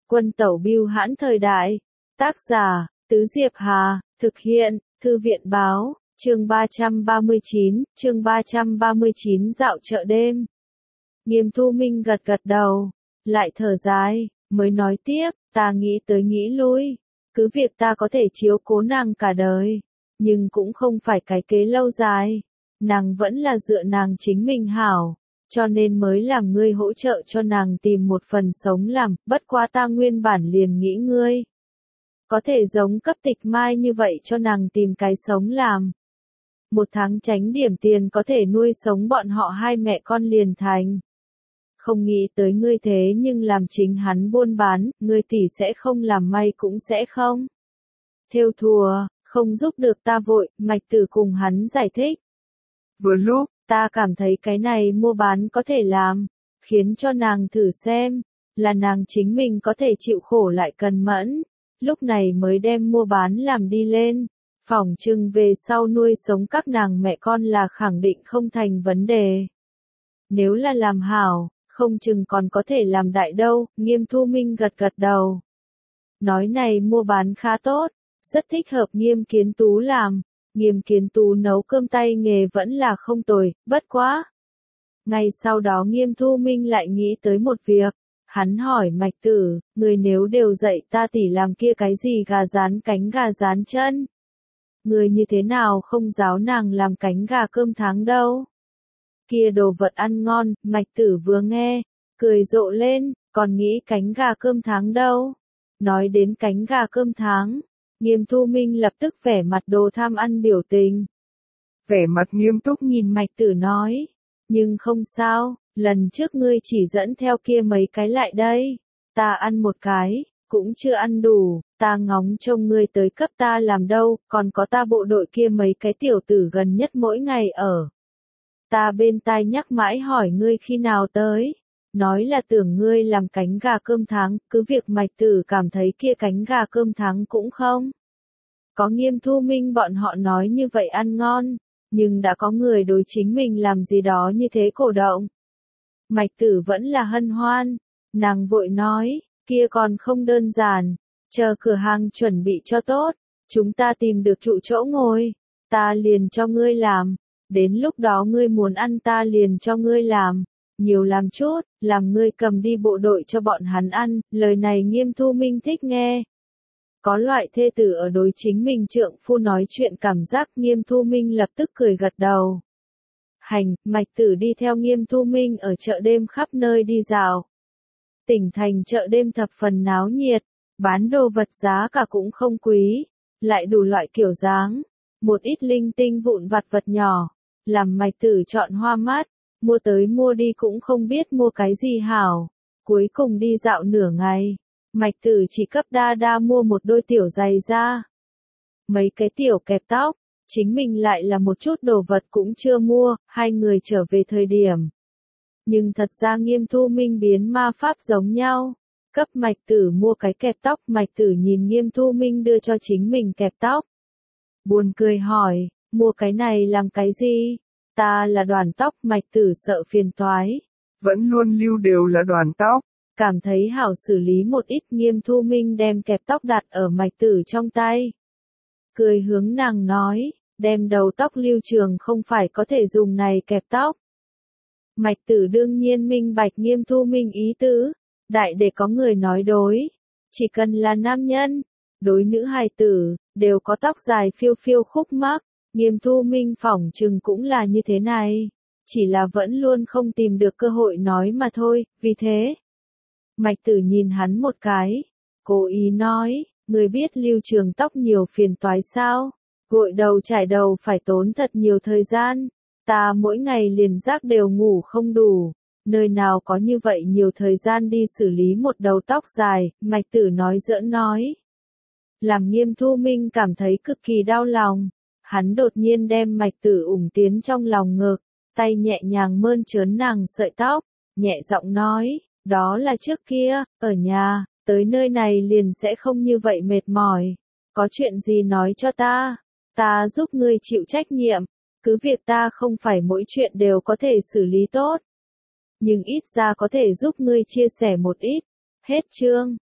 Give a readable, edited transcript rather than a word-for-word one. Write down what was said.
Quân tẩu bưu hãn thời đại. Tác giả, Tứ Diệp Hà, thực hiện, Thư viện báo, chương 339, dạo chợ đêm. Nghiêm Thu Minh gật gật đầu, lại thở dài, mới nói tiếp, ta nghĩ tới nghĩ lui, cứ việc ta có thể chiếu cố nàng cả đời, nhưng cũng không phải cái kế lâu dài, nàng vẫn là dựa nàng chính mình hảo. Cho nên mới làm ngươi hỗ trợ cho nàng tìm một phần sống làm, bất quá ta nguyên bản liền nghĩ ngươi. Có thể giống cấp tịch mai như vậy cho nàng tìm cái sống làm. Một tháng tránh điểm tiền có thể nuôi sống bọn họ hai mẹ con liền thành. Không nghĩ tới ngươi thế nhưng làm chính hắn buôn bán, ngươi tỷ sẽ không làm may cũng sẽ không. Thêu thùa, không giúp được ta vội, Mạch Tử cùng hắn giải thích. Vừa lúc, ta cảm thấy cái này mua bán có thể làm, khiến cho nàng thử xem, là nàng chính mình có thể chịu khổ lại cần mẫn, lúc này mới đem mua bán làm đi lên, phỏng chừng về sau nuôi sống các nàng mẹ con là khẳng định không thành vấn đề. Nếu là làm hảo, không chừng còn có thể làm đại đâu, Nghiêm Thu Minh gật gật đầu. Nói này mua bán khá tốt, rất thích hợp Nghiêm Kiến Tú làm. Nghiêm Kiến Tú nấu cơm tay nghề vẫn là không tồi, bất quá. Ngay sau đó Nghiêm Thu Minh lại nghĩ tới một việc, hắn hỏi Mạch Tử, người nếu đều dạy ta tỉ làm kia cái gì gà rán cánh gà rán chân. Người như thế nào không giáo nàng làm cánh gà cơm tháng đâu. Kia đồ vật ăn ngon, Mạch Tử vừa nghe, cười rộ lên, còn nghĩ cánh gà cơm tháng đâu. Nói đến cánh gà cơm tháng. Nghiêm Thu Minh lập tức vẻ mặt đồ tham ăn biểu tình. Vẻ mặt nghiêm túc nhìn Mạch Tử nói. Nhưng không sao, lần trước ngươi chỉ dẫn theo kia mấy cái lại đây. Ta ăn một cái, cũng chưa ăn đủ, ta ngóng trông ngươi tới cấp ta làm đâu, còn có ta bộ đội kia mấy cái tiểu tử gần nhất mỗi ngày ở. Ta bên tai nhắc mãi hỏi ngươi khi nào tới. Nói là tưởng ngươi làm cánh gà cơm tháng, cứ việc Mạch Tử cảm thấy kia cánh gà cơm tháng cũng không. Có Nghiêm Thu Minh bọn họ nói như vậy ăn ngon, nhưng đã có người đối chính mình làm gì đó như thế cổ động. Mạch Tử vẫn là hân hoan, nàng vội nói, kia còn không đơn giản, chờ cửa hàng chuẩn bị cho tốt, chúng ta tìm được trụ chỗ ngồi, ta liền cho ngươi làm, đến lúc đó ngươi muốn ăn ta liền cho ngươi làm. Nhiều làm chút, làm ngươi cầm đi bộ đội cho bọn hắn ăn, lời này Nghiêm Thu Minh thích nghe. Có loại thê tử ở đối chính mình trượng phu nói chuyện cảm giác Nghiêm Thu Minh lập tức cười gật đầu. Hành, Mạch Tử đi theo Nghiêm Thu Minh ở chợ đêm khắp nơi đi dạo. Tỉnh thành chợ đêm thập phần náo nhiệt, bán đồ vật giá cả cũng không quý, lại đủ loại kiểu dáng, một ít linh tinh vụn vặt vật nhỏ, làm Mạch Tử chọn hoa mắt. Mua tới mua đi cũng không biết mua cái gì hảo. Cuối cùng đi dạo nửa ngày, Mạch Tử chỉ cấp đa đa mua một đôi tiểu giày ra. Mấy cái tiểu kẹp tóc, chính mình lại là một chút đồ vật cũng chưa mua, hai người trở về thời điểm. Nhưng thật ra Nghiêm Thu Minh biến ma pháp giống nhau. Cấp Mạch Tử mua cái kẹp tóc, Mạch Tử nhìn Nghiêm Thu Minh đưa cho chính mình kẹp tóc. Buồn cười hỏi, mua cái này làm cái gì? Ta là đoàn tóc, Mạch Tử sợ phiền toái. Vẫn luôn lưu đều là đoàn tóc. Cảm thấy hảo xử lý một ít. Nghiêm Thu Minh đem kẹp tóc đặt ở Mạch Tử trong tay. Cười hướng nàng nói, đem đầu tóc lưu trường không phải có thể dùng này kẹp tóc. Mạch Tử đương nhiên minh bạch Nghiêm Thu Minh ý tứ, đại để có người nói đối. Chỉ cần là nam nhân, đối nữ hài tử, đều có tóc dài phiêu phiêu khúc mắc. Nghiêm Thu Minh phỏng chừng cũng là như thế này, chỉ là vẫn luôn không tìm được cơ hội nói mà thôi, vì thế. Mạch Tử nhìn hắn một cái, cố ý nói, người biết lưu trường tóc nhiều phiền toái sao, gội đầu chải đầu phải tốn thật nhiều thời gian, ta mỗi ngày liền giấc đều ngủ không đủ, nơi nào có như vậy nhiều thời gian đi xử lý một đầu tóc dài, Mạch Tử nói giỡn nói. Làm Nghiêm Thu Minh cảm thấy cực kỳ đau lòng. Hắn đột nhiên đem Mạch Tử ủng tiến trong lòng ngực, tay nhẹ nhàng mơn trớn nàng sợi tóc, nhẹ giọng nói, đó là trước kia, ở nhà, tới nơi này liền sẽ không như vậy mệt mỏi. Có chuyện gì nói cho ta giúp ngươi chịu trách nhiệm, cứ việc ta không phải mỗi chuyện đều có thể xử lý tốt. Nhưng ít ra có thể giúp ngươi chia sẻ một ít. Hết chương.